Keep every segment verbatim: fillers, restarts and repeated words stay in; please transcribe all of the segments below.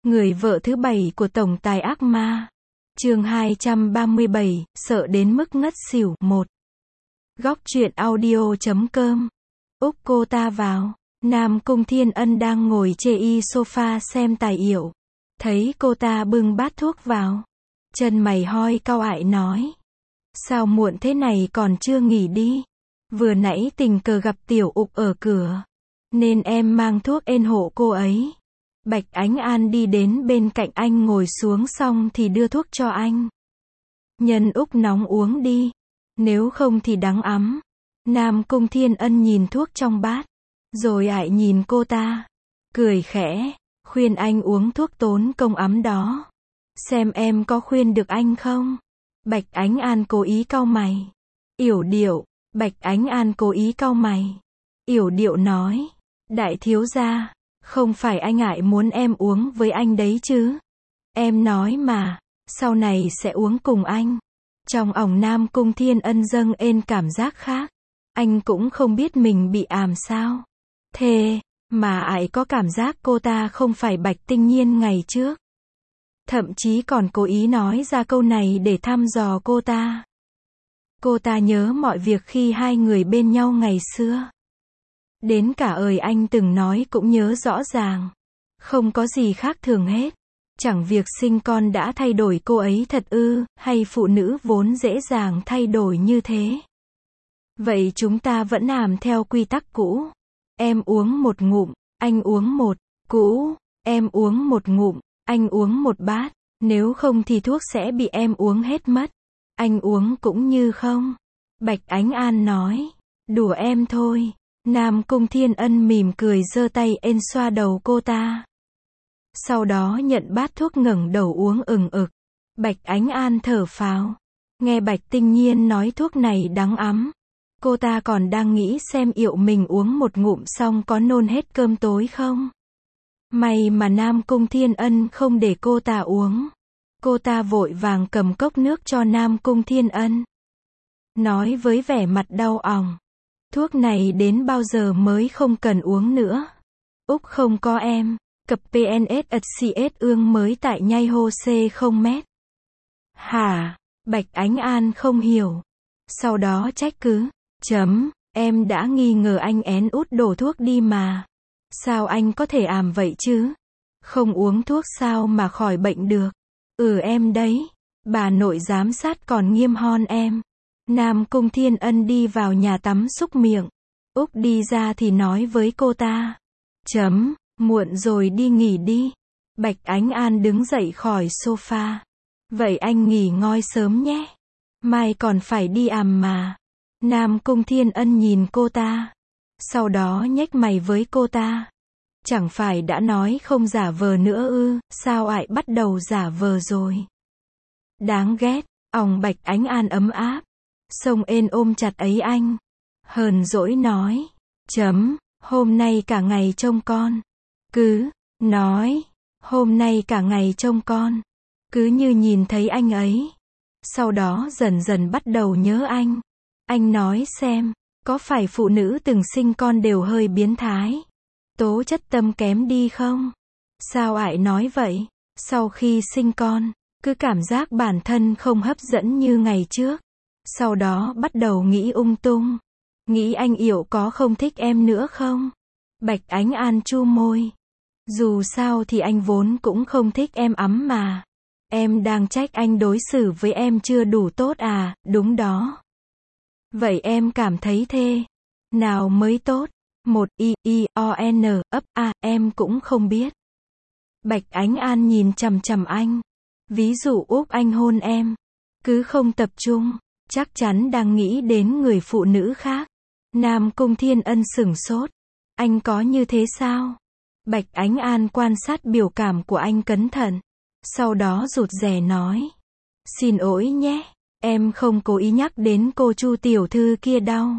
Người vợ thứ bảy của tổng tài ác ma. Chương hai trăm ba mươi bảy, sợ đến mức ngất xỉu. một. Góc truyện audio chấm com. Úc cô ta vào. Nam Cung Thiên Ân đang ngồi chê y sofa xem tài yểu. Thấy cô ta bưng bát thuốc vào. Chân mày hoi cau ại nói. Sao muộn thế này còn chưa nghỉ đi? Vừa nãy tình cờ gặp tiểu Ục ở cửa. Nên em mang thuốc ên hộ cô ấy. Bạch Ánh An đi đến bên cạnh anh ngồi xuống xong thì đưa thuốc cho anh. Nhân Úc nóng uống đi. Nếu không thì đắng ấm. Nam Cung Thiên Ân nhìn thuốc trong bát. Rồi ại nhìn cô ta. Cười khẽ. Khuyên anh uống thuốc tốn công ấm đó. Xem em có khuyên được anh không? Bạch Ánh An cố ý cau mày. Yểu điệu. Bạch Ánh An cố ý cau mày. Yểu điệu nói. Đại thiếu gia. Không phải anh ngại muốn em uống với anh đấy chứ. Em nói mà. Sau này sẽ uống cùng anh. Trong ỏng Nam Cung Thiên Ân dâng ên cảm giác khác. Anh cũng không biết mình bị àm sao. Thế mà ải có cảm giác cô ta không phải Bạch Tinh Nhiên ngày trước. Thậm chí còn cố ý nói ra câu này để thăm dò cô ta. Cô ta nhớ mọi việc khi hai người bên nhau ngày xưa. Đến cả ời anh từng nói cũng nhớ rõ ràng. Không có gì khác thường hết. Chẳng việc sinh con đã thay đổi cô ấy thật ư, hay phụ nữ vốn dễ dàng thay đổi như thế. Vậy chúng ta vẫn làm theo quy tắc cũ. Em uống một ngụm, anh uống một. Cũ, em uống một ngụm, anh uống một bát. Nếu không thì thuốc sẽ bị em uống hết mất. Anh uống cũng như không. Bạch Ánh An nói. Đùa em thôi. Nam Cung Thiên Ân mỉm cười giơ tay ên xoa đầu cô ta. Sau đó nhận bát thuốc ngẩng đầu uống ừng ực. Bạch Ánh An thở phào. Nghe Bạch Tinh Nhiên nói thuốc này đắng ấm. Cô ta còn đang nghĩ xem yệu mình uống một ngụm xong có nôn hết cơm tối không. May mà Nam Cung Thiên Ân không để cô ta uống. Cô ta vội vàng cầm cốc nước cho Nam Cung Thiên Ân. Nói với vẻ mặt đau òng. Thuốc này đến bao giờ mới không cần uống nữa. Úc không có em. Cập pê en ét ật xê ét ương mới tại nhai hô xê không mét. Hả? Bạch Ánh An không hiểu. Sau đó trách cứ. Chấm, em đã nghi ngờ anh én út đổ thuốc đi mà. Sao anh có thể àm vậy chứ? Không uống thuốc sao mà khỏi bệnh được? Ừ em đấy. Bà nội giám sát còn nghiêm hon em. Nam Cung Thiên Ân đi vào nhà tắm xúc miệng. Úc đi ra thì nói với cô ta. Chấm, muộn rồi đi nghỉ đi. Bạch Ánh An đứng dậy khỏi sofa. Vậy anh nghỉ ngơi sớm nhé. Mai còn phải đi àm mà. Nam Cung Thiên Ân nhìn cô ta. Sau đó nhếch mày với cô ta. Chẳng phải đã nói không giả vờ nữa ư, sao ại bắt đầu giả vờ rồi. Đáng ghét, òng Bạch Ánh An ấm áp. Xông ên ôm chặt ấy anh. Hờn dỗi nói. Chấm, hôm nay cả ngày trông con. Cứ, nói. Hôm nay cả ngày trông con. Cứ như nhìn thấy anh ấy. Sau đó dần dần bắt đầu nhớ anh. Anh nói xem, có phải phụ nữ từng sinh con đều hơi biến thái? Tố chất tâm kém đi không? Sao ại nói vậy? Sau khi sinh con, cứ cảm giác bản thân không hấp dẫn như ngày trước. Sau đó bắt đầu nghĩ ung tung. Nghĩ anh yểu có không thích em nữa không? Bạch Ánh An chu môi. Dù sao thì anh vốn cũng không thích em ấm mà. Em đang trách anh đối xử với em chưa đủ tốt à, đúng đó. Vậy em cảm thấy thế nào mới tốt? Một i i o n ấp a em cũng không biết. Bạch Ánh An nhìn chằm chằm anh. Ví dụ Úc anh hôn em, cứ không tập trung, chắc chắn đang nghĩ đến người phụ nữ khác. Nam Cung Thiên Ân sửng sốt. Anh có như thế sao? Bạch Ánh An quan sát biểu cảm của anh cẩn thận. Sau đó rụt rè nói. Xin lỗi nhé. Em không cố ý nhắc đến cô Chu tiểu thư kia đâu.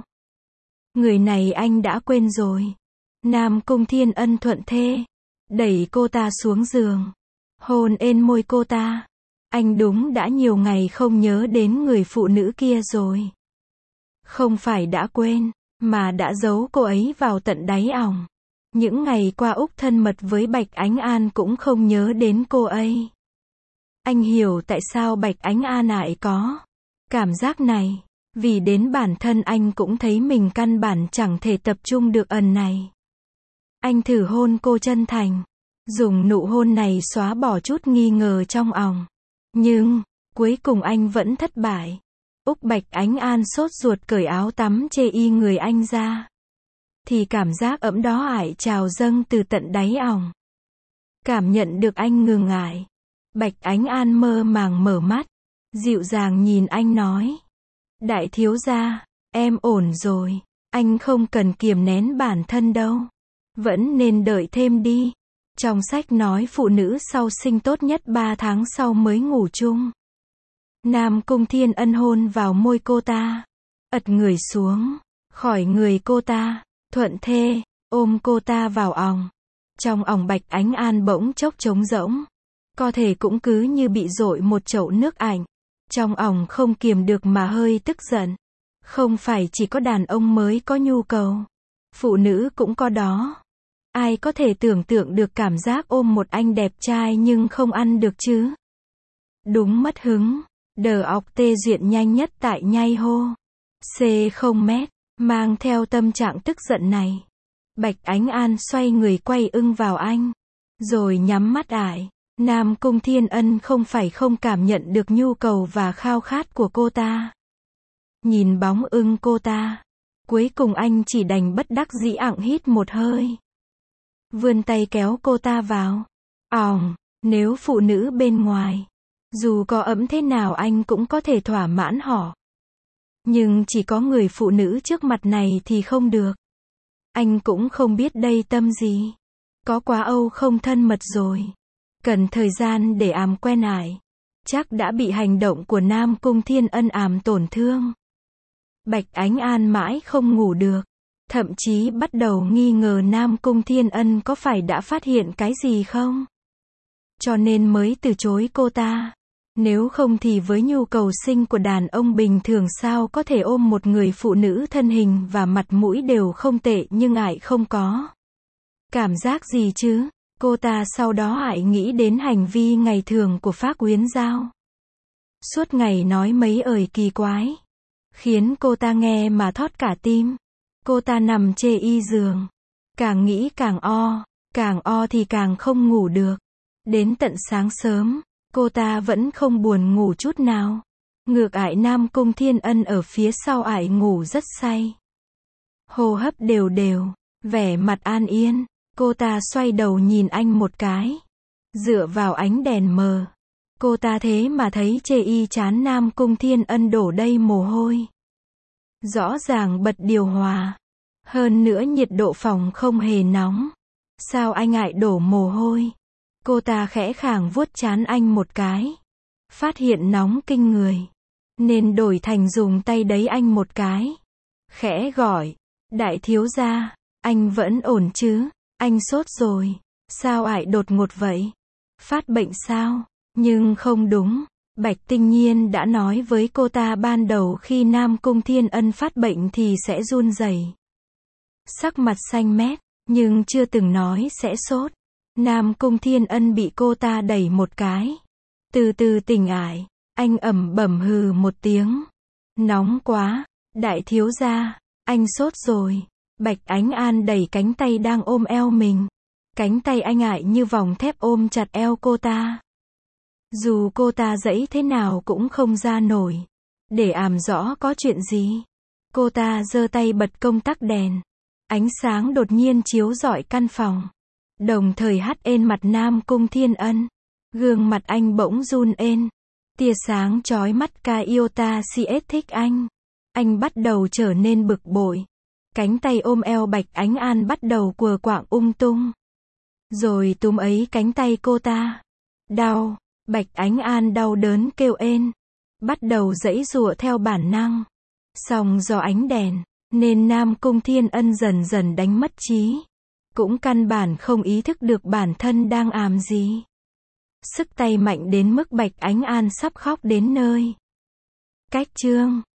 Người này anh đã quên rồi. Nam Cung Thiên Ân thuận thế. Đẩy cô ta xuống giường. Hôn ên môi cô ta. Anh đúng đã nhiều ngày không nhớ đến người phụ nữ kia rồi. Không phải đã quên, mà đã giấu cô ấy vào tận đáy ỏng. Những ngày qua Úc thân mật với Bạch Ánh An cũng không nhớ đến cô ấy. Anh hiểu tại sao Bạch Ánh An lại có cảm giác này. Vì đến bản thân anh cũng thấy mình căn bản chẳng thể tập trung được ẩn này. Anh thử hôn cô chân thành. Dùng nụ hôn này xóa bỏ chút nghi ngờ trong òng. Nhưng, cuối cùng anh vẫn thất bại. Úc Bạch Ánh An sốt ruột cởi áo tắm chê y người anh ra. Thì cảm giác ấm đó ải trào dâng từ tận đáy òng. Cảm nhận được anh ngừng ngại. Bạch Ánh An mơ màng mở mắt. Dịu dàng nhìn anh nói. Đại thiếu gia, em ổn rồi. Anh không cần kiềm nén bản thân đâu. Vẫn nên đợi thêm đi. Trong sách nói phụ nữ sau sinh tốt nhất ba tháng sau mới ngủ chung. Nam Cung Thiên Ân hôn vào môi cô ta. Ật người xuống. Khỏi người cô ta. Thuận thê. Ôm cô ta vào òng. Trong òng Bạch Ánh An bỗng chốc trống rỗng. Có thể cũng cứ như bị dội một chậu nước ảnh. Trong òng không kiềm được mà hơi tức giận. Không phải chỉ có đàn ông mới có nhu cầu. Phụ nữ cũng có đó. Ai có thể tưởng tượng được cảm giác ôm một anh đẹp trai nhưng không ăn được chứ? Đúng mất hứng. Đờ ọc tê duyện nhanh nhất tại nhai hô. C không mét. Mang theo tâm trạng tức giận này. Bạch Ánh An xoay người quay ưng vào anh. Rồi nhắm mắt ải. Nam Cung Thiên Ân không phải không cảm nhận được nhu cầu và khao khát của cô ta. Nhìn bóng ưng cô ta. Cuối cùng anh chỉ đành bất đắc dĩ ặng hít một hơi. Vươn tay kéo cô ta vào. Òng, nếu phụ nữ bên ngoài. Dù có ấm thế nào anh cũng có thể thỏa mãn họ. Nhưng chỉ có người phụ nữ trước mặt này thì không được. Anh cũng không biết đây tâm gì. Có quá âu không thân mật rồi. Cần thời gian để àm quen ải. Chắc đã bị hành động của Nam Cung Thiên Ân àm tổn thương. Bạch Ánh An mãi không ngủ được. Thậm chí bắt đầu nghi ngờ Nam Cung Thiên Ân có phải đã phát hiện cái gì không? Cho nên mới từ chối cô ta. Nếu không thì với nhu cầu sinh của đàn ông bình thường sao có thể ôm một người phụ nữ thân hình và mặt mũi đều không tệ nhưng ải không có. Cảm giác gì chứ? Cô ta sau đó ải nghĩ đến hành vi ngày thường của Phác Uyên Giao. Suốt ngày nói mấy ời kỳ quái. Khiến cô ta nghe mà thót cả tim. Cô ta nằm chê y giường. Càng nghĩ càng o. Càng o thì càng không ngủ được. Đến tận sáng sớm. Cô ta vẫn không buồn ngủ chút nào. Ngược ải Nam Cung Thiên Ân ở phía sau ải ngủ rất say. Hô hấp đều đều. Vẻ mặt an yên. Cô ta xoay đầu nhìn anh một cái. Dựa vào ánh đèn mờ. Cô ta thế mà thấy chê y chán Nam Cung Thiên Ân đổ đầy mồ hôi. Rõ ràng bật điều hòa. Hơn nữa nhiệt độ phòng không hề nóng. Sao anh ngại đổ mồ hôi? Cô ta khẽ khàng vuốt trán anh một cái. Phát hiện nóng kinh người. Nên đổi thành dùng tay đấy anh một cái. Khẽ gọi. Đại thiếu gia, anh vẫn ổn chứ? Anh sốt rồi. Sao ải đột ngột vậy? Phát bệnh sao? Nhưng không đúng. Bạch Tinh Nhiên đã nói với cô ta ban đầu khi Nam Cung Thiên Ân phát bệnh thì sẽ run rẩy. Sắc mặt xanh mét, nhưng chưa từng nói sẽ sốt. Nam Cung Thiên Ân bị cô ta đẩy một cái. Từ từ tỉnh ải, anh ẩm bẩm hừ một tiếng. Nóng quá, đại thiếu gia, anh sốt rồi. Bạch Ánh An đẩy cánh tay đang ôm eo mình. Cánh tay anh ải như vòng thép ôm chặt eo cô ta. Dù cô ta giãy thế nào cũng không ra nổi. Để àm rõ có chuyện gì. Cô ta giơ tay bật công tắc đèn. Ánh sáng đột nhiên chiếu rọi căn phòng. Đồng thời hắt lên mặt Nam Cung Thiên Ân. Gương mặt anh bỗng run lên. Tia sáng chói mắt ca yêu ta si ết thích anh. Anh bắt đầu trở nên bực bội. Cánh tay ôm eo Bạch Ánh An bắt đầu quờ quạng ung tung. Rồi túm ấy cánh tay cô ta. Đau. Bạch Ánh An đau đớn kêu ên. Bắt đầu giãy giụa theo bản năng. Song do ánh đèn, nên Nam Cung Thiên Ân dần dần đánh mất trí. Cũng căn bản không ý thức được bản thân đang làm gì. Sức tay mạnh đến mức Bạch Ánh An sắp khóc đến nơi. Cách chương